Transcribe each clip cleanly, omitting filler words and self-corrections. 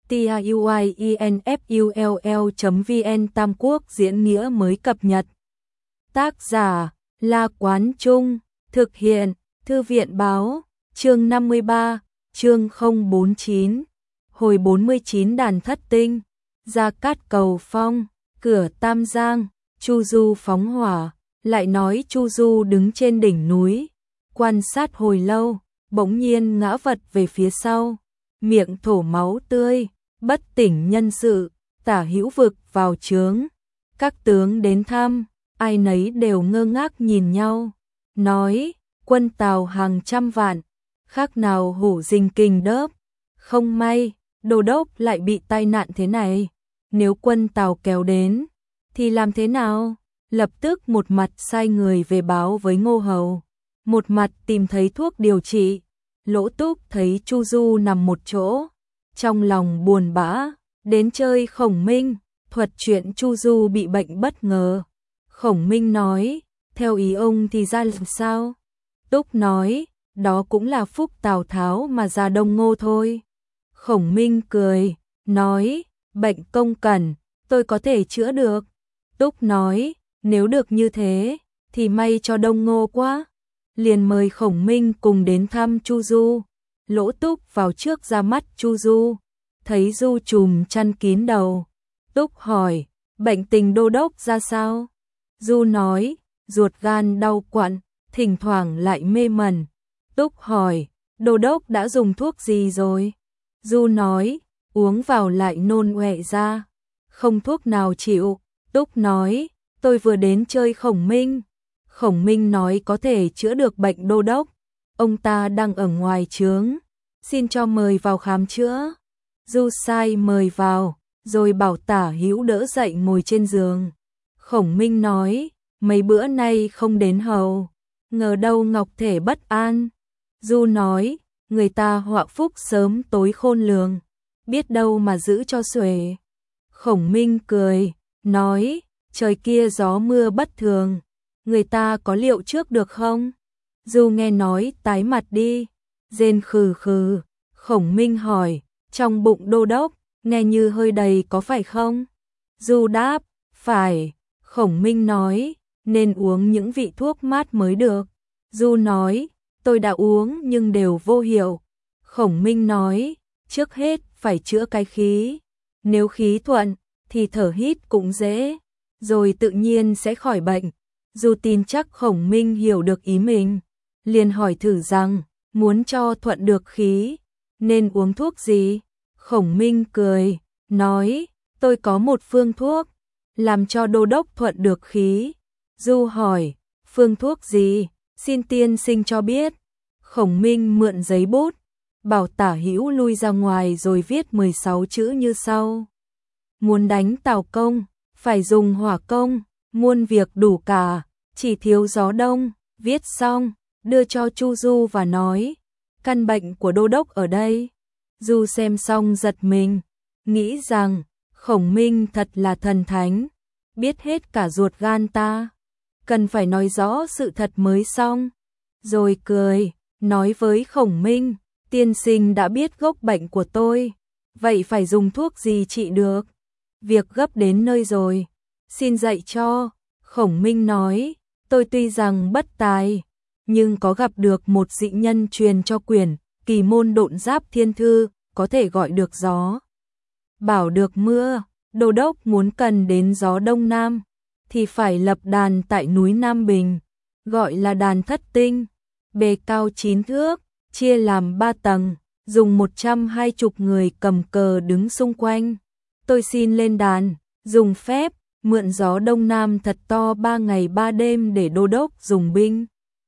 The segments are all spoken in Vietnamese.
tiuinfull.vn Tam Quốc diễn nghĩa mới cập nhật. Tác giả La Quán Trung, thực hiện Thư viện Báo, chương 53, chương 049, hồi 49 đàn thất tinh, Gia Cát cầu phong, cửa Tam Giang, Chu Du phóng hỏa, lại nói Chu Du đứng trên đỉnh núi, quan sát hồi lâu, bỗng nhiên ngã vật về phía sau, miệng thổ máu tươi, bất tỉnh nhân sự, tả hữu vực vào trướng. Các tướng đến thăm, ai nấy đều ngơ ngác nhìn nhau, nói, quân Tào hàng trăm vạn, khác nào hổ rình kình đớp, không may, Đô đốc lại bị tai nạn thế này, nếu quân Tào kéo đến, thì làm thế nào? Lập tức một mặt sai người về báo với Ngô Hầu, một mặt tìm thấy thuốc điều trị. Lỗ Túc thấy Chu Du nằm một chỗ, trong lòng buồn bã, đến chơi Khổng Minh, thuật chuyện Chu Du bị bệnh bất ngờ. Khổng Minh nói, theo ý ông thì ra làm sao? Túc nói, đó cũng là phúc Tào Tháo mà ra Đông Ngô thôi. Khổng Minh cười, nói, bệnh công cẩn, tôi có thể chữa được. Túc nói, nếu được như thế, thì may cho Đông Ngô quá. Liền mời Khổng Minh cùng đến thăm Chu Du. Lỗ Túc vào trước ra mắt Chu Du, thấy Du trùm chăn kín đầu. Túc hỏi, bệnh tình Đô đốc ra sao? Du nói, ruột gan đau quặn, thỉnh thoảng lại mê mẩn. Túc hỏi, Đô đốc đã dùng thuốc gì rồi? Du nói, uống vào lại nôn ọe ra, không thuốc nào chịu. Túc nói, tôi vừa đến chơi Khổng Minh. Khổng Minh nói có thể chữa được bệnh Đô đốc, ông ta đang ở ngoài trướng, xin cho mời vào khám chữa. Du sai mời vào, rồi bảo tả hữu đỡ dậy ngồi trên giường. Khổng Minh nói, mấy bữa nay không đến hầu, ngờ đâu ngọc thể bất an. Du nói, người ta họa phúc sớm tối khôn lường, biết đâu mà giữ cho xuể. Khổng Minh cười, nói, trời kia gió mưa bất thường, người ta có liệu trước được không? Du nghe nói tái mặt đi, rên khừ khừ. Khổng Minh hỏi, trong bụng Đô đốc, nghe như hơi đầy có phải không? Du đáp, phải. Khổng Minh nói, nên uống những vị thuốc mát mới được. Du nói, tôi đã uống nhưng đều vô hiệu. Khổng Minh nói, trước hết phải chữa cái khí. Nếu khí thuận, thì thở hít cũng dễ, rồi tự nhiên sẽ khỏi bệnh. Du tin chắc Khổng Minh hiểu được ý mình, liền hỏi thử rằng, muốn cho thuận được khí, nên uống thuốc gì? Khổng Minh cười, nói, tôi có một phương thuốc, làm cho Đô đốc thuận được khí. Du hỏi, phương thuốc gì? Xin tiên sinh cho biết. Khổng Minh mượn giấy bút, bảo tả hữu lui ra ngoài rồi viết 16 chữ như sau. Muốn đánh Tào công, phải dùng hỏa công, muôn việc đủ cả, chỉ thiếu gió đông. Viết xong, đưa cho Chu Du và nói, căn bệnh của Đô đốc ở đây. Du xem xong giật mình, nghĩ rằng, Khổng Minh thật là thần thánh, biết hết cả ruột gan ta, cần phải nói rõ sự thật mới xong. Rồi cười, nói với Khổng Minh, tiên sinh đã biết gốc bệnh của tôi, vậy phải dùng thuốc gì trị được? Việc gấp đến nơi rồi, xin dạy cho. Khổng Minh nói, tôi tuy rằng bất tài, nhưng có gặp được một dị nhân truyền cho quyển Kỳ môn độn giáp thiên thư, có thể gọi được gió, bảo được mưa. Đô đốc muốn cần đến gió đông nam, thì phải lập đàn tại núi Nam Bình, gọi là đàn thất tinh, bề cao 9 thước, chia làm 3 tầng, dùng 120 người cầm cờ đứng xung quanh. Tôi xin lên đàn, dùng phép, mượn gió đông nam thật to 3 ngày 3 đêm để Đô đốc dùng binh.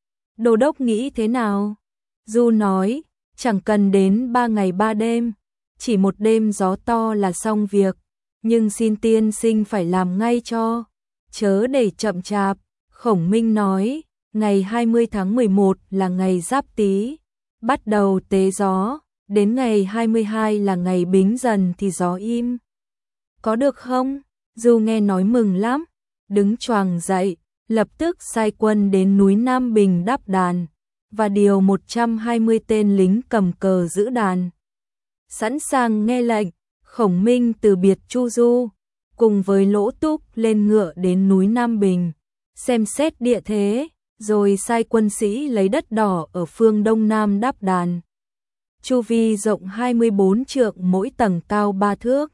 Đô đốc nghĩ thế nào? Du nói, chẳng cần đến 3 ngày 3 đêm, chỉ một đêm gió to là xong việc, nhưng xin tiên sinh phải làm ngay cho, chớ để chậm chạp. Khổng Minh nói, ngày 20 tháng 11 là ngày Giáp Tý, bắt đầu tế gió, đến ngày 22 là ngày Bính Dần thì gió im. Có được không? Du nghe nói mừng lắm, đứng choàng dậy, lập tức sai quân đến núi Nam Bình đắp đàn, và điều 120 tên lính cầm cờ giữ đàn, sẵn sàng nghe lệnh. Khổng Minh từ biệt Chu Du, cùng với Lỗ Túc lên ngựa đến núi Nam Bình, xem xét địa thế, rồi sai quân sĩ lấy đất đỏ ở phương đông nam đắp đàn. Chu vi rộng 24 trượng, mỗi tầng cao 3 thước.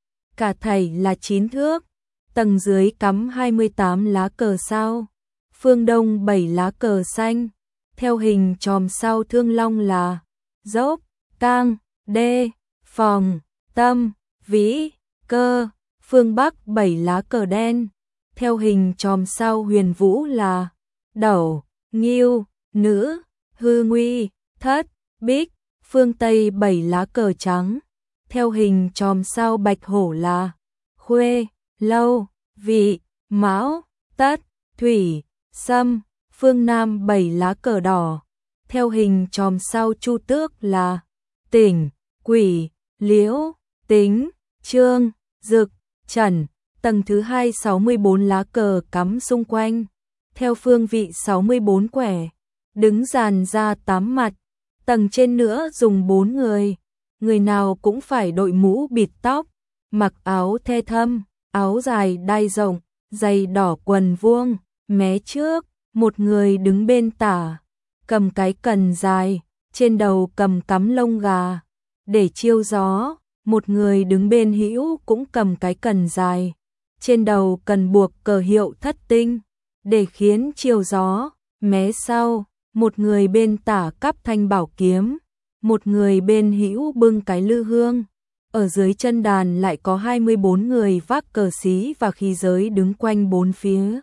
Cả thảy là 9 thước, tầng dưới cắm 28 lá cờ sao, phương đông 7 lá cờ xanh, theo hình chòm sao thương long là Dốc, Cang, Đê, Phòng, Tâm, Vĩ, Cơ, phương bắc 7 lá cờ đen, theo hình chòm sao huyền vũ là Đẩu, Ngưu, Nữ, Hư Nguy, Thất, Bích, phương tây 7 lá cờ trắng, theo hình chòm sao bạch hổ là Khuê, Lâu, Vị, Mão, Tất, Thủy, Sâm, phương nam 7 lá cờ đỏ, theo hình chòm sao chu tước là Tỉnh, Quỷ, Liễu, Tính, Trương, Dực, Trần, tầng thứ hai 64 lá cờ cắm xung quanh, theo phương vị 64 quẻ, đứng dàn ra 8 mặt, tầng trên nữa dùng 4 người nào cũng phải đội mũ bịt tóc, mặc áo thê thâm, áo dài đai rộng, giày đỏ quần vuông, mé trước, một người đứng bên tả, cầm cái cần dài, trên đầu cầm cắm lông gà, để chiêu gió, một người đứng bên hữu cũng cầm cái cần dài, trên đầu cần buộc cờ hiệu Thất Tinh, để khiến chiêu gió, mé sau, một người bên tả cắp thanh bảo kiếm, một người bên hữu bưng cái lư hương. Ở dưới chân đàn lại có 24 người vác cờ xí và khí giới đứng quanh bốn phía.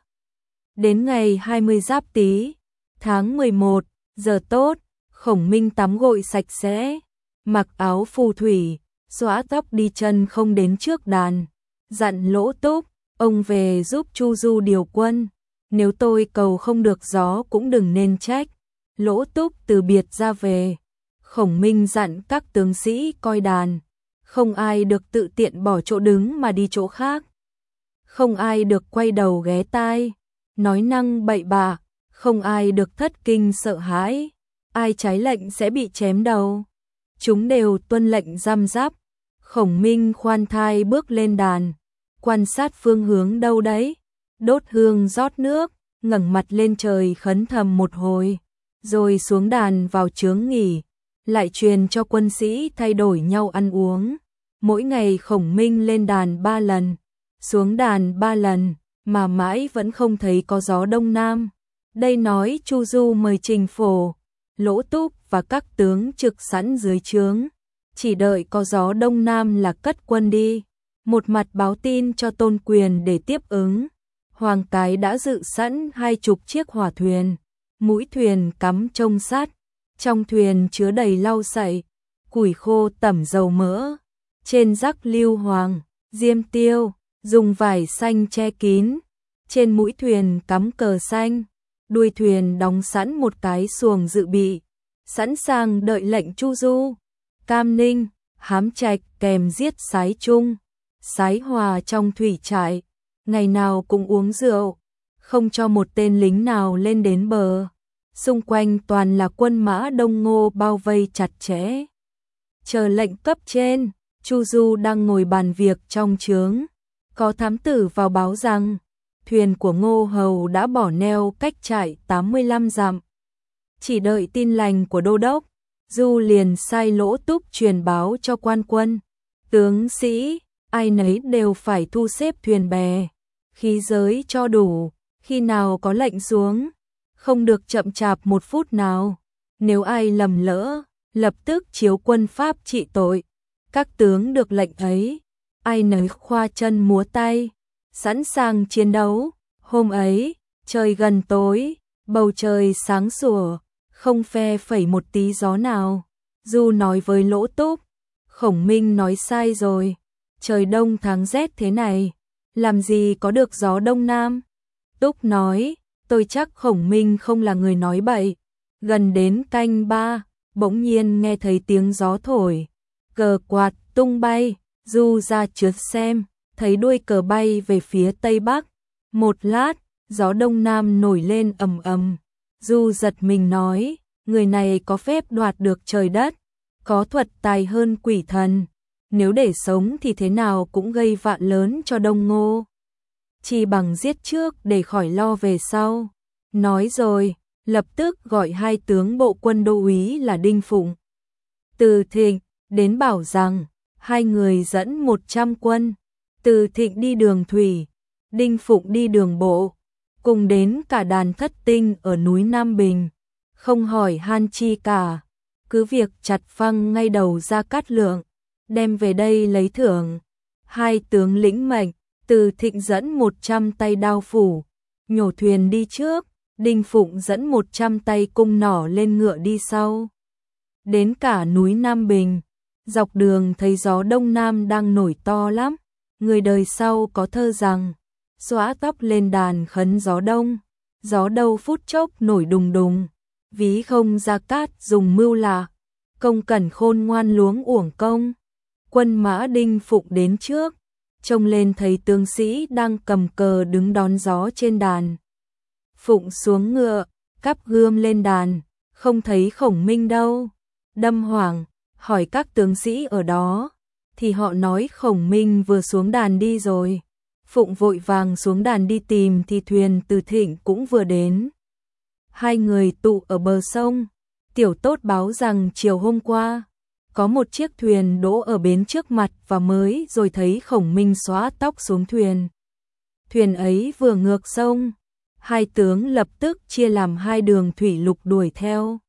Đến ngày 20 Giáp Tý, tháng 11, giờ tốt, Khổng Minh tắm gội sạch sẽ, mặc áo phù thủy, xõa tóc đi chân không đến trước đàn, dặn Lỗ Túc, ông về giúp Chu Du điều quân, nếu tôi cầu không được gió cũng đừng nên trách. Lỗ Túc từ biệt ra về, Khổng Minh dặn các tướng sĩ coi đàn, không ai được tự tiện bỏ chỗ đứng mà đi chỗ khác, không ai được quay đầu ghé tai, nói năng bậy bạ, không ai được thất kinh sợ hãi, ai trái lệnh sẽ bị chém đầu. Chúng đều tuân lệnh răm rắp. Khổng Minh khoan thai bước lên đàn, quan sát phương hướng đâu đấy, đốt hương rót nước, ngẩng mặt lên trời khấn thầm một hồi, rồi xuống đàn vào chướng nghỉ, lại truyền cho quân sĩ thay đổi nhau ăn uống. Mỗi ngày Khổng Minh lên đàn 3 lần, xuống đàn 3 lần, mà mãi vẫn không thấy có gió đông nam. Đây nói Chu Du mời Trình Phổ, Lỗ Túc và các tướng trực sẵn dưới trướng, chỉ đợi có gió đông nam là cất quân đi. Một mặt báo tin cho Tôn Quyền để tiếp ứng. Hoàng Cái đã dự sẵn 20 chiếc hỏa thuyền, mũi thuyền cắm trông sắt, trong thuyền chứa đầy lau sậy, củi khô tẩm dầu mỡ, trên rắc lưu hoàng, diêm tiêu, dùng vải xanh che kín, trên mũi thuyền cắm cờ xanh, đuôi thuyền đóng sẵn một cái xuồng dự bị, sẵn sàng đợi lệnh Chu Du. Cam Ninh, Hám Trạch kèm giết Sái Trung, Sái Hòa trong thủy trại, ngày nào cũng uống rượu, không cho một tên lính nào lên đến bờ. Xung quanh toàn là quân mã Đông Ngô bao vây chặt chẽ, chờ lệnh cấp trên. Chu Du đang ngồi bàn việc trong trướng, có thám tử vào báo rằng thuyền của Ngô Hầu đã bỏ neo cách trại 85 dặm. Chỉ đợi tin lành của đô đốc, Du liền sai Lỗ Túc truyền báo cho quan quân, tướng sĩ, ai nấy đều phải thu xếp thuyền bè, khí giới cho đủ, khi nào có lệnh xuống, không được chậm chạp một phút nào, nếu ai lầm lỡ, lập tức chiếu quân pháp trị tội. Các tướng được lệnh ấy, ai nấy khoa chân múa tay, sẵn sàng chiến đấu. Hôm ấy, trời gần tối, bầu trời sáng sủa, không phe phẩy một tí gió nào. Du nói với Lỗ Túc, Khổng Minh nói sai rồi, trời đông tháng rét thế này, làm gì có được gió đông nam. Túc nói, tôi chắc Khổng Minh không là người nói bậy. Gần đến canh 3, bỗng nhiên nghe thấy tiếng gió thổi, cờ quạt tung bay. Du ra trước xem, thấy đuôi cờ bay về phía tây bắc. Một lát, gió đông nam nổi lên ầm ầm. Du giật mình nói, người này có phép đoạt được trời đất, có thuật tài hơn quỷ thần. nếu để sống thì thế nào cũng gây vạn lớn cho Đông Ngô. Chỉ bằng giết trước để khỏi lo về sau. Nói rồi, lập tức gọi hai tướng bộ quân đô úy là Đinh Phụng, Từ Thịnh đến bảo rằng hai người dẫn 100 quân, Từ Thịnh đi đường thủy, Đinh Phụng đi đường bộ, cùng đến cả đàn thất tinh ở núi Nam Bình, không hỏi han chi cả, cứ việc chặt phăng ngay đầu Gia Cát Lượng, đem về đây lấy thưởng. Hai tướng lĩnh mệnh, Từ Thịnh dẫn 100 tay đao phủ, nhổ thuyền đi trước, Đinh Phụng dẫn 100 tay cung nỏ lên ngựa đi sau. Đến cả núi Nam Bình, dọc đường thấy gió đông nam đang nổi to lắm, người đời sau có thơ rằng, xõa tóc lên đàn khấn gió đâu phút chốc nổi đùng đùng, ví không Gia Cát dùng mưu lạ, công cẩn khôn ngoan luống uổng công. Quân mã Đinh Phụng đến trước, trông lên thấy tướng sĩ đang cầm cờ đứng đón gió trên đàn. Phụng xuống ngựa, cắp gươm lên đàn, không thấy Khổng Minh đâu. Đâm hoảng, hỏi các tướng sĩ ở đó, thì họ nói Khổng Minh vừa xuống đàn đi rồi. Phụng vội vàng xuống đàn đi tìm thì thuyền Từ Thịnh cũng vừa đến. Hai người tụ ở bờ sông, tiểu tốt báo rằng chiều hôm qua, có một chiếc thuyền đỗ ở bến trước mặt và mới rồi thấy Khổng Minh xõa tóc xuống thuyền. Thuyền ấy vừa ngược sông, hai tướng lập tức chia làm hai đường thủy lục đuổi theo.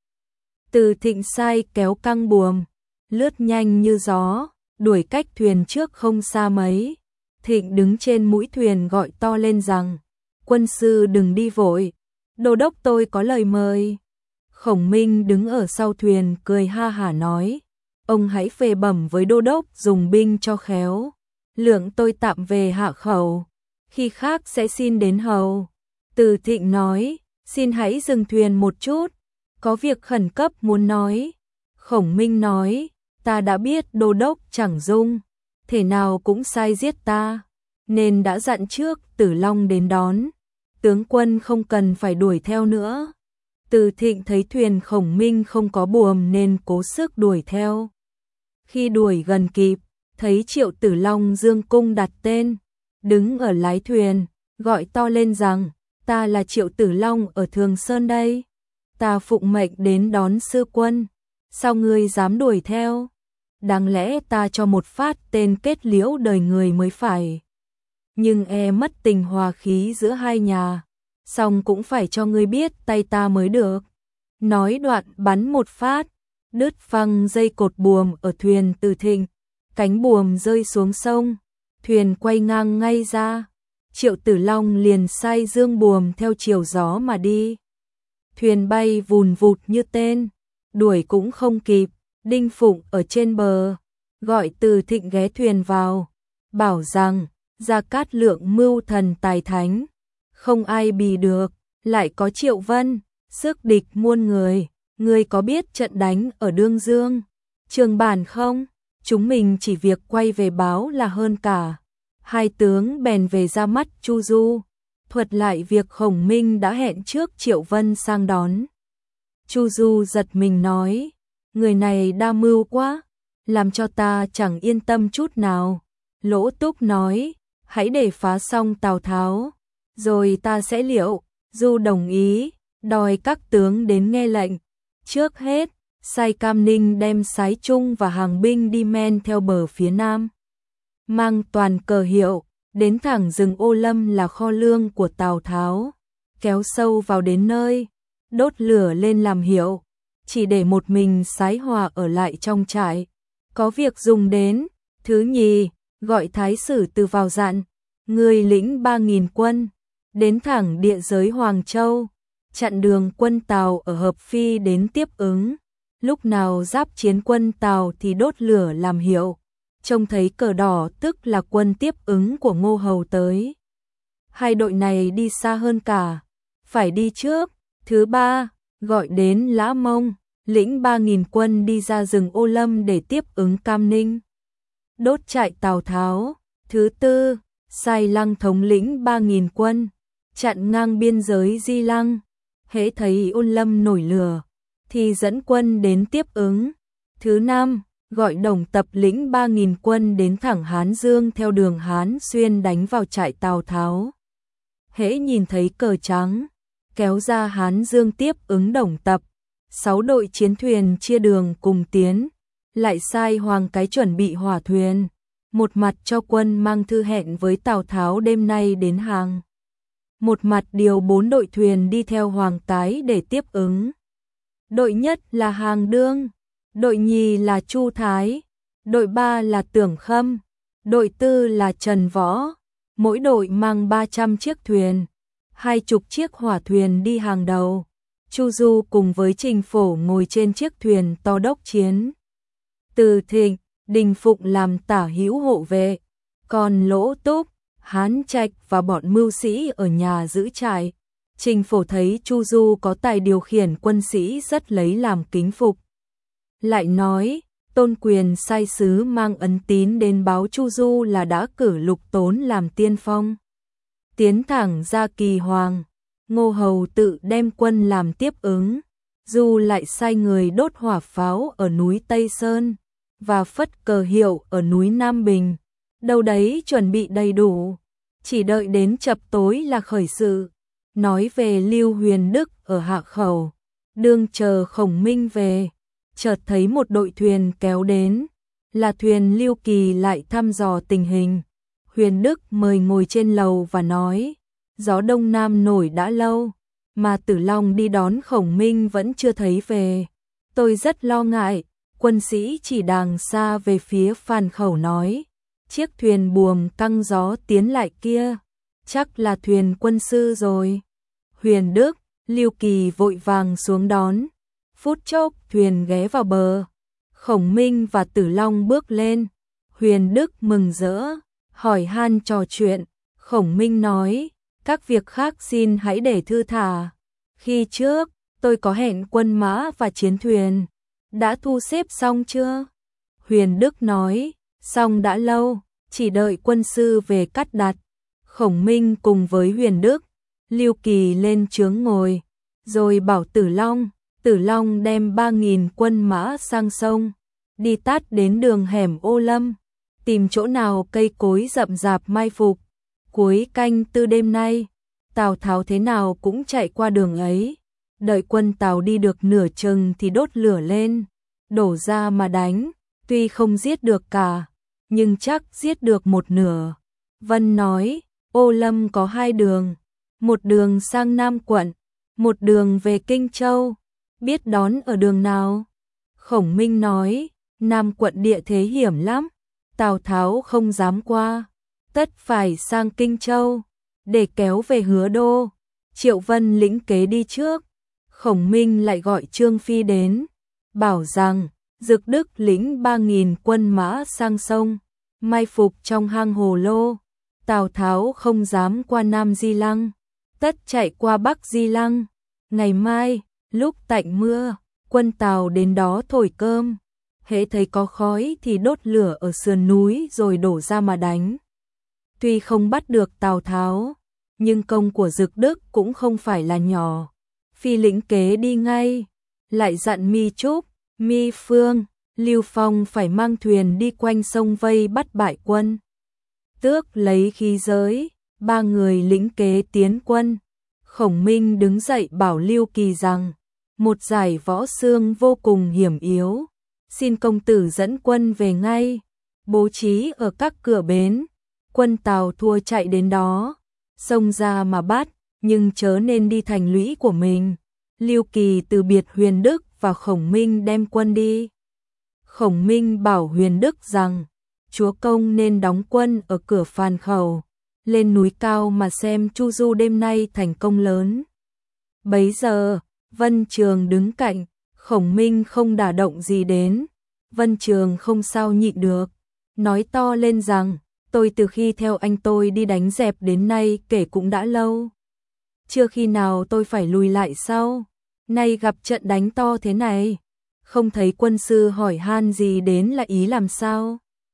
Từ Thịnh sai kéo căng buồm, lướt nhanh như gió, đuổi cách thuyền trước không xa mấy. Thịnh đứng trên mũi thuyền gọi to lên rằng, quân sư đừng đi vội, đô đốc tôi có lời mời. Khổng Minh đứng ở sau thuyền cười ha hả nói, ông hãy về bẩm với đô đốc dùng binh cho khéo, lượng tôi tạm về hạ khẩu, khi khác sẽ xin đến hầu. Từ Thịnh nói, xin hãy dừng thuyền một chút, có việc khẩn cấp muốn nói. Khổng Minh nói, ta đã biết đô đốc chẳng dung, thể nào cũng sai giết ta, nên đã dặn trước Tử Long đến đón, tướng quân không cần phải đuổi theo nữa. Từ Thịnh thấy thuyền Khổng Minh không có buồm nên cố sức đuổi theo. Khi đuổi gần kịp, thấy Triệu Tử Long dương cung đặt tên, đứng ở lái thuyền, gọi to lên rằng, ta là Triệu Tử Long ở Thường Sơn đây, ta phụng mệnh đến đón sư quân, sao ngươi dám đuổi theo? Đáng lẽ ta cho một phát tên kết liễu đời người mới phải. Nhưng mất tình hòa khí giữa hai nhà, xong cũng phải cho ngươi biết tay ta mới được. Nói đoạn bắn một phát, đứt phăng dây cột buồm ở thuyền Từ Thịnh, cánh buồm rơi xuống sông, thuyền quay ngang ngay ra. Triệu Tử Long liền sai dương buồm theo chiều gió mà đi. Thuyền bay vùn vụt như tên, đuổi cũng không kịp. Đinh Phụng ở trên bờ, gọi Từ Thịnh ghé thuyền vào, bảo rằng, Gia Cát Lượng mưu thần tài thánh, không ai bì được, lại có Triệu Vân, sức địch muôn người, ngươi có biết trận đánh ở Đương Dương, Trường Bản không? Chúng mình chỉ việc quay về báo là hơn cả. Hai tướng bèn về ra mắt Chu Du, thuật lại việc Khổng Minh đã hẹn trước Triệu Vân sang đón. Chu Du giật mình nói, người này đa mưu quá, làm cho ta chẳng yên tâm chút nào. Lỗ Túc nói, hãy để phá xong Tào Tháo, rồi ta sẽ liệu. Du đồng ý, đòi các tướng đến nghe lệnh. Trước hết, sai Cam Ninh đem Sái Trung và hàng binh đi men theo bờ phía nam, mang toàn cờ hiệu, đến thẳng rừng Ô Lâm là kho lương của Tào Tháo, kéo sâu vào đến nơi, đốt lửa lên làm hiệu, chỉ để một mình Sái Hòa ở lại trong trại, có việc dùng đến. Thứ nhì, gọi Thái Sử Từ vào dặn, người lĩnh 3.000 quân, đến thẳng địa giới Hoàng Châu, chặn đường quân Tào ở Hợp Phi đến tiếp ứng, lúc nào giáp chiến quân Tào thì đốt lửa làm hiệu, trông thấy cờ đỏ tức là quân tiếp ứng của Ngô Hầu tới. Hai đội này đi xa hơn cả, phải đi trước. Thứ ba, gọi đến Lã Mông, lĩnh 3.000 quân đi ra rừng Ô Lâm để tiếp ứng Cam Ninh, đốt trại Tào Tháo. Thứ tư, sai Lăng thống lĩnh 3.000 quân, chặn ngang biên giới Di Lăng, hễ thấy Ô Lâm nổi lửa thì dẫn quân đến tiếp ứng. Thứ năm, gọi Đồng Tập lĩnh 3.000 quân đến thẳng Hán Dương theo đường Hán Xuyên đánh vào trại Tào Tháo. Hễ nhìn thấy cờ trắng, kéo ra Hán Dương tiếp ứng Đồng Tập, 6 đội chiến thuyền chia đường cùng tiến, lại sai Hoàng Cái chuẩn bị hỏa thuyền, một mặt cho quân mang thư hẹn với Tào Tháo đêm nay đến hàng, một mặt điều 4 đội thuyền đi theo Hoàng Cái để tiếp ứng. Đội nhất là Hàng Đương, đội nhì là Chu Thái, đội 3 là Tưởng Khâm, đội 4 là Trần Võ, mỗi đội mang 300 chiếc thuyền, 20 chiếc hỏa thuyền đi hàng đầu. Chu Du cùng với Trình Phổ ngồi trên chiếc thuyền to đốc chiến. Từ Thịnh, Đình Phụng làm tả hữu hộ vệ, còn Lỗ Túc, Hán Trạch và bọn mưu sĩ ở nhà giữ trại. Trình Phổ thấy Chu Du có tài điều khiển quân sĩ rất lấy làm kính phục. Lại nói, Tôn Quyền sai sứ mang ấn tín đến báo Chu Du là đã cử Lục Tốn làm tiên phong. Tiến thẳng ra Kỳ Hoàng, Ngô Hầu tự đem quân làm tiếp ứng. Du lại sai người đốt hỏa pháo ở núi Tây Sơn và phất cờ hiệu ở núi Nam Bình. Đâu đấy chuẩn bị đầy đủ, chỉ đợi đến chập tối là khởi sự. Nói về Lưu Huyền Đức ở Hạ Khẩu, đương chờ Khổng Minh về, chợt thấy một đội thuyền kéo đến, là thuyền Lưu Kỳ lại thăm dò tình hình. Huyền Đức mời ngồi trên lầu và nói, gió đông nam nổi đã lâu, mà Tử Long đi đón Khổng Minh vẫn chưa thấy về. Tôi rất lo ngại. Quân sĩ chỉ đàng xa về phía Phan Khẩu nói, chiếc thuyền buồm căng gió tiến lại kia, chắc là thuyền quân sư rồi. Huyền Đức, Lưu Kỳ vội vàng xuống đón, phút chốc thuyền ghé vào bờ. Khổng Minh và Tử Long bước lên, Huyền Đức mừng rỡ, hỏi han trò chuyện. Khổng Minh nói, các việc khác xin hãy để thư thả. Khi trước, tôi có hẹn quân mã và chiến thuyền, đã thu xếp xong chưa? Huyền Đức nói, xong đã lâu, chỉ đợi quân sư về cắt đặt. Khổng Minh cùng với Huyền Đức, Lưu Kỳ lên chướng ngồi, rồi bảo Tử Long đem 3.000 quân mã sang sông, đi tắt đến đường hẻm Ô Lâm, tìm chỗ nào cây cối rậm rạp mai phục. Cuối canh tư đêm nay, Tào Tháo thế nào cũng chạy qua đường ấy. Đợi quân Tào đi được nửa chừng thì đốt lửa lên, đổ ra mà đánh, tuy không giết được cả, nhưng chắc giết được một nửa. Vân nói, Ô Lâm có 2 đường, một đường sang Nam quận, một đường về Kinh Châu, biết đón ở đường nào? Khổng Minh nói, Nam quận địa thế hiểm lắm, Tào Tháo không dám qua, tất phải sang Kinh Châu, để kéo về Hứa Đô. Triệu Vân lĩnh kế đi trước. Khổng Minh lại gọi Trương Phi đến, bảo rằng Dực Đức lĩnh 3.000 quân mã sang sông, mai phục trong hang Hồ Lô. Tào Tháo không dám qua Nam Di Lăng, tất chạy qua Bắc Di Lăng. Ngày mai, lúc tạnh mưa, quân Tào đến đó thổi cơm, hễ thấy có khói thì đốt lửa ở sườn núi rồi đổ ra mà đánh. Tuy không bắt được Tào Tháo, nhưng công của Dực Đức cũng không phải là nhỏ. Phi lĩnh kế đi ngay, lại dặn Mi Trúc, Mi Phương, Lưu Phong phải mang thuyền đi quanh sông vây bắt bại quân. Tước lấy khí giới, 3 người lĩnh kế tiến quân. Khổng Minh đứng dậy bảo Lưu Kỳ rằng, một giải võ xương vô cùng hiểm yếu, xin công tử dẫn quân về ngay, bố trí ở các cửa bến. Quân Tào thua chạy đến đó, xông ra mà bắt, nhưng chớ nên đi thành lũy của mình. Lưu Kỳ từ biệt Huyền Đức và Khổng Minh đem quân đi. Khổng Minh bảo Huyền Đức rằng, chúa công nên đóng quân ở cửa Phan Khẩu, lên núi cao mà xem Chu Du đêm nay thành công lớn. Bấy giờ, Vân Trường đứng cạnh, Khổng Minh không đả động gì đến. Vân Trường không sao nhịn được, nói to lên rằng, tôi từ khi theo anh tôi đi đánh dẹp đến nay kể cũng đã lâu. Chưa khi nào tôi phải lùi lại sau, nay gặp trận đánh to thế này, không thấy quân sư hỏi han gì đến là ý làm sao.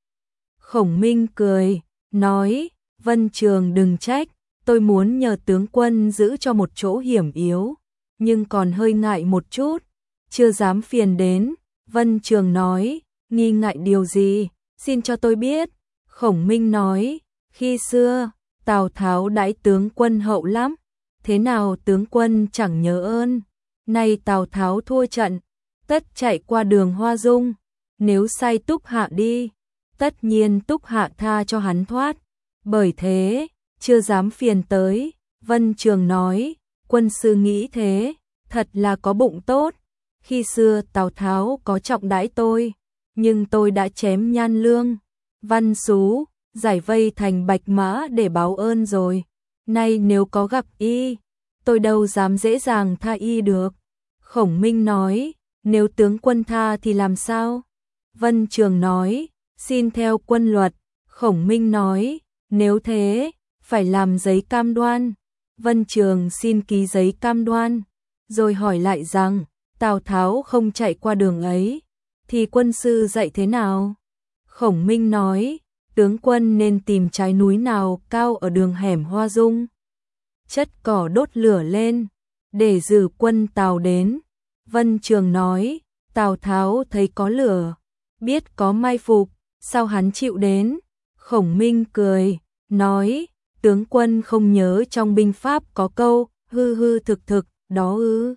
Khổng Minh cười, nói, Vân Trường đừng trách, tôi muốn nhờ tướng quân giữ cho một chỗ hiểm yếu, nhưng còn hơi ngại một chút, chưa dám phiền đến. Vân Trường nói, nghi ngại điều gì, xin cho tôi biết. Khổng Minh nói, khi xưa, Tào Tháo đãi tướng quân hậu lắm, thế nào tướng quân chẳng nhớ ơn. Nay Tào Tháo thua trận, tất chạy qua đường Hoa Dung, nếu sai Túc Hạ đi, tất nhiên Túc Hạ tha cho hắn thoát, bởi thế, chưa dám phiền tới. Vân Trường nói, quân sư nghĩ thế, thật là có bụng tốt, khi xưa Tào Tháo có trọng đãi tôi, nhưng tôi đã chém Nhan Lương, Văn Sú, giải vây thành Bạch Mã để báo ơn rồi, nay nếu có gặp y, tôi đâu dám dễ dàng tha y được. Khổng Minh nói, nếu tướng quân tha thì làm sao? Vân Trường nói, xin theo quân luật. Khổng Minh nói, nếu thế, phải làm giấy cam đoan. Vân Trường xin ký giấy cam đoan, rồi hỏi lại rằng, Tào Tháo không chạy qua đường ấy, thì quân sư dạy thế nào? Khổng Minh nói, tướng quân nên tìm trái núi nào cao ở đường hẻm Hoa Dung, chất cỏ đốt lửa lên, để dử quân Tào đến. Vân Trường nói, Tào Tháo thấy có lửa, biết có mai phục, sao hắn chịu đến? Khổng Minh cười, nói, tướng quân không nhớ trong binh pháp có câu, hư hư thực thực, đó ư.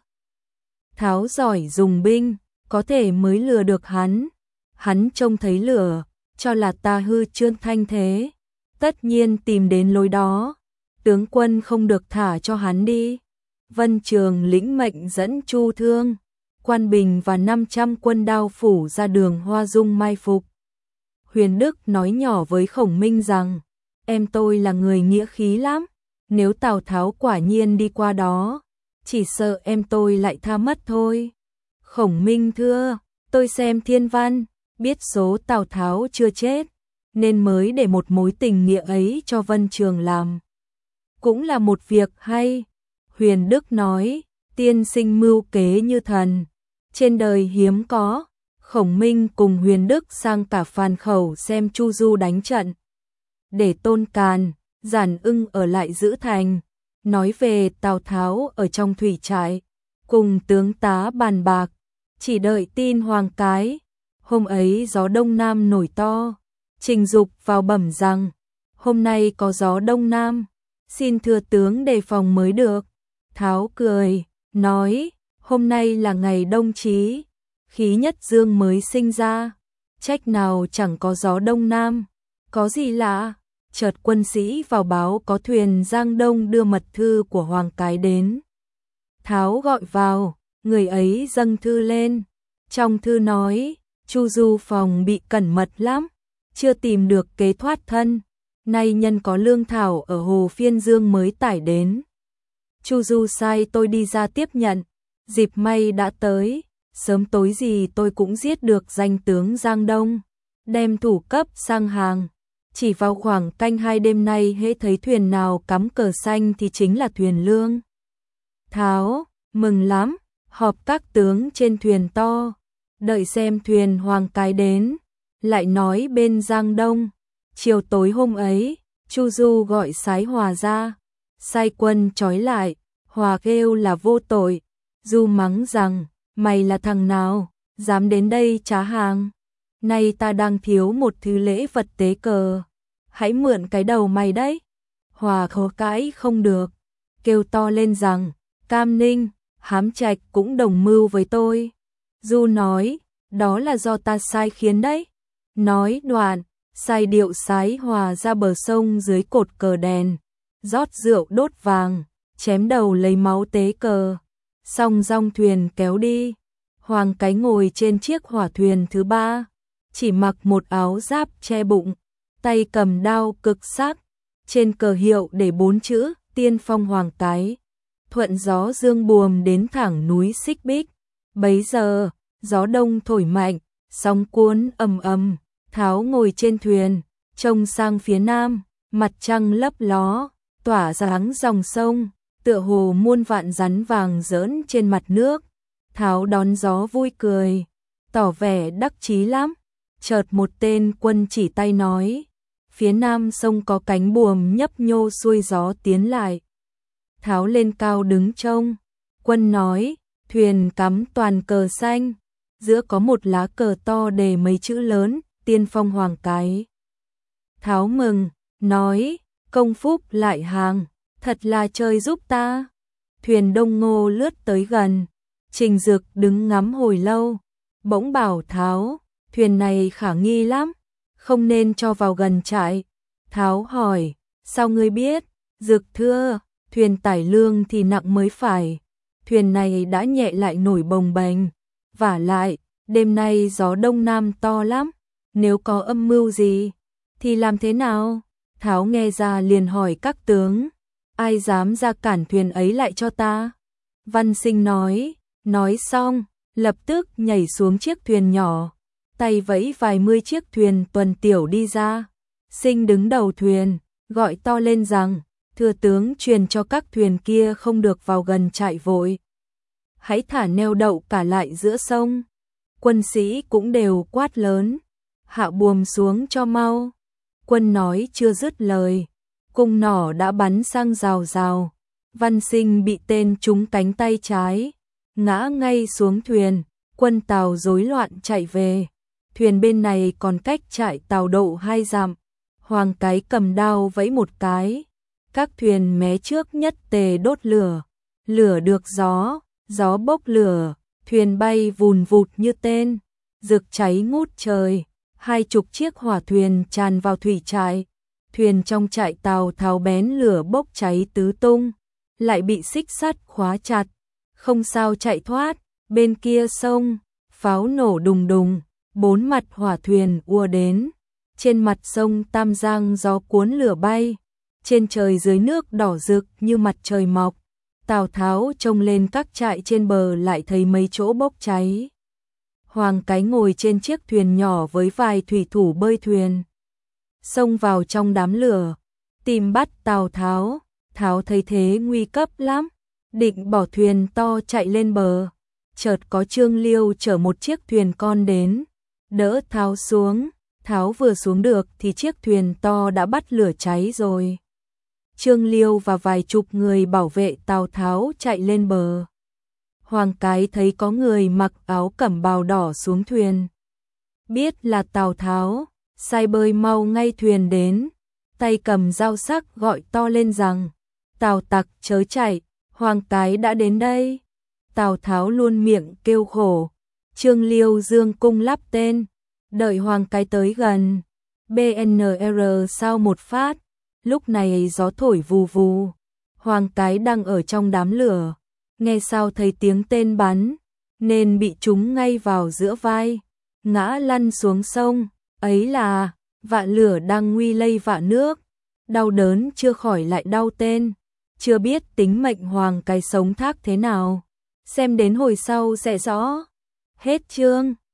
Tháo giỏi dùng binh, có thể mới lừa được hắn. Hắn trông thấy lửa, cho là ta hư trương thanh thế, tất nhiên tìm đến lối đó. Tướng quân không được thả cho hắn đi. Vân Trường lĩnh mệnh dẫn Chu Thương, Quan Bình và 500 quân Đao Phủ ra đường Hoa Dung mai phục. Huyền Đức nói nhỏ với Khổng Minh rằng, em tôi là người nghĩa khí lắm, nếu Tào Tháo quả nhiên đi qua đó, chỉ sợ em tôi lại tha mất thôi. Khổng Minh thưa, tôi xem thiên văn, biết số Tào Tháo chưa chết, nên mới để một mối tình nghĩa ấy cho Vân Trường làm. Cũng là một việc hay. Huyền Đức nói, tiên sinh mưu kế như thần, trên đời hiếm có. Khổng Minh cùng Huyền Đức sang cả Phàn Khẩu xem Chu Du đánh trận, để Tôn Càn, Giản Ưng ở lại giữ thành, nói về Tào Tháo ở trong thủy trại, cùng tướng tá bàn bạc, chỉ đợi tin Hoàng Cái. Hôm ấy gió đông nam nổi to, Trình Dục vào bẩm rằng, hôm nay có gió đông nam, xin thưa tướng đề phòng mới được. Tháo cười, nói, hôm nay là ngày đông chí, khí nhất dương mới sinh ra, trách nào chẳng có gió đông nam, có gì lạ. Chợt quân sĩ vào báo có thuyền Giang Đông đưa mật thư của Hoàng Cái đến. Tháo gọi vào, người ấy dâng thư lên, trong thư nói, Chu Du phòng bị cẩn mật lắm, chưa tìm được kế thoát thân, nay nhân có lương thảo ở hồ Phiên Dương mới tải đến. Chu Du sai tôi đi ra tiếp nhận, dịp may đã tới, sớm tối gì tôi cũng giết được danh tướng Giang Đông, đem thủ cấp sang hàng. Chỉ vào khoảng canh 2 đêm nay hễ thấy thuyền nào cắm cờ xanh thì chính là thuyền lương. Tháo, mừng lắm, họp các tướng trên thuyền to, đợi xem thuyền Hoàng Cái đến, lại nói bên Giang Đông. Chiều tối hôm ấy, Chu Du gọi Sái Hòa ra, sai quân trói lại, Hòa kêu là vô tội, Du mắng rằng, mày là thằng nào, dám đến đây trá hàng, nay ta đang thiếu một thứ lễ vật tế cờ, hãy mượn cái đầu mày đấy. Hòa khó cãi không được, kêu to lên rằng, Cam Ninh, Hám Trạch cũng đồng mưu với tôi. Du nói, đó là do ta sai khiến đấy. Nói đoạn, sai điệu Sái Hòa ra bờ sông dưới cột cờ đèn, rót rượu đốt vàng, chém đầu lấy máu tế cờ, xong dong thuyền kéo đi. Hoàng Cái ngồi trên chiếc hỏa thuyền thứ 3, chỉ mặc một áo giáp che bụng, tay cầm đao cực sắc, trên cờ hiệu để 4 chữ Tiên Phong Hoàng Cái. Thuận gió dương buồm đến thẳng núi Xích Bích. Bấy giờ, gió đông thổi mạnh, sóng cuốn ầm ầm, Tháo ngồi trên thuyền, trông sang phía nam, mặt trăng lấp ló, tỏa sáng dòng sông, tựa hồ muôn vạn rắn vàng giỡn trên mặt nước. Tháo đón gió vui cười, tỏ vẻ đắc chí lắm. Chợt một tên quân chỉ tay nói, phía nam sông có cánh buồm nhấp nhô xuôi gió tiến lại. Tháo lên cao đứng trông, quân nói, thuyền cắm toàn cờ xanh, giữa có một lá cờ to đề mấy chữ lớn, Tiên Phong Hoàng Cái. Tháo mừng, nói, công phúc lại hàng, thật là trời giúp ta. Thuyền Đông Ngô lướt tới gần, Trình Dực đứng ngắm hồi lâu, bỗng bảo Tháo, thuyền này khả nghi lắm, không nên cho vào gần trại. Tháo hỏi, sao ngươi biết? Dực thưa, thuyền tải lương thì nặng mới phải, thuyền này đã nhẹ lại nổi bồng bềnh, vả lại, đêm nay gió đông nam to lắm, nếu có âm mưu gì, thì làm thế nào? Tháo nghe ra liền hỏi các tướng, ai dám ra cản thuyền ấy lại cho ta? Văn Sinh nói xong, lập tức nhảy xuống chiếc thuyền nhỏ, tay vẫy vài mươi chiếc thuyền tuần tiểu đi ra. Sinh đứng đầu thuyền, gọi to lên rằng, thưa tướng truyền cho các thuyền kia không được vào gần trại vội. Hãy thả neo đậu cả lại giữa sông. Quân sĩ cũng đều quát lớn, hạ buồm xuống cho mau. Quân nói chưa dứt lời, cung nỏ đã bắn sang rào rào. Văn Sinh bị tên trúng cánh tay trái, ngã ngay xuống thuyền, quân Tào rối loạn chạy về. Thuyền bên này còn cách trại Tào độ 2 dặm. Hoàng Cái cầm đao vẫy một cái, các thuyền mé trước nhất tề đốt lửa, lửa được gió, gió bốc lửa, thuyền bay vùn vụt như tên, rực cháy ngút trời, 20 chiếc hỏa thuyền tràn vào thủy trại, thuyền trong trại Tào Tháo bén lửa bốc cháy tứ tung, lại bị xích sắt khóa chặt, không sao chạy thoát. Bên kia sông, pháo nổ đùng đùng, 4 mặt hỏa thuyền ùa đến. Trên mặt sông Tam Giang gió cuốn lửa bay, trên trời dưới nước đỏ rực như mặt trời mọc. Tào Tháo trông lên các trại trên bờ lại thấy mấy chỗ bốc cháy. Hoàng Cái ngồi trên chiếc thuyền nhỏ với vài thủy thủ bơi thuyền, xông vào trong đám lửa, tìm bắt Tào Tháo. Tháo thấy thế nguy cấp lắm, định bỏ thuyền to chạy lên bờ. Chợt có Trương Liêu chở một chiếc thuyền con đến, đỡ Tháo xuống. Tháo vừa xuống được thì chiếc thuyền to đã bắt lửa cháy rồi. Trương Liêu và vài chục người bảo vệ Tào Tháo chạy lên bờ. Hoàng Cái thấy có người mặc áo cẩm bào đỏ xuống thuyền, biết là Tào Tháo, sai bơi mau ngay thuyền đến, tay cầm dao sắc gọi to lên rằng, Tào tặc chớ chạy, Hoàng Cái đã đến đây. Tào Tháo luôn miệng kêu khổ. Trương Liêu dương cung lắp tên, đợi Hoàng Cái tới gần, BNR sau một phát, lúc này gió thổi vù vù, Hoàng Cái đang ở trong đám lửa, nghe sao thấy tiếng tên bắn, nên bị trúng ngay vào giữa vai, ngã lăn xuống sông, ấy là, vạ lửa đang nguy lây vạ nước, đau đớn chưa khỏi lại đau tên, chưa biết tính mệnh Hoàng Cái sống thác thế nào, xem đến hồi sau sẽ rõ. Hết chương.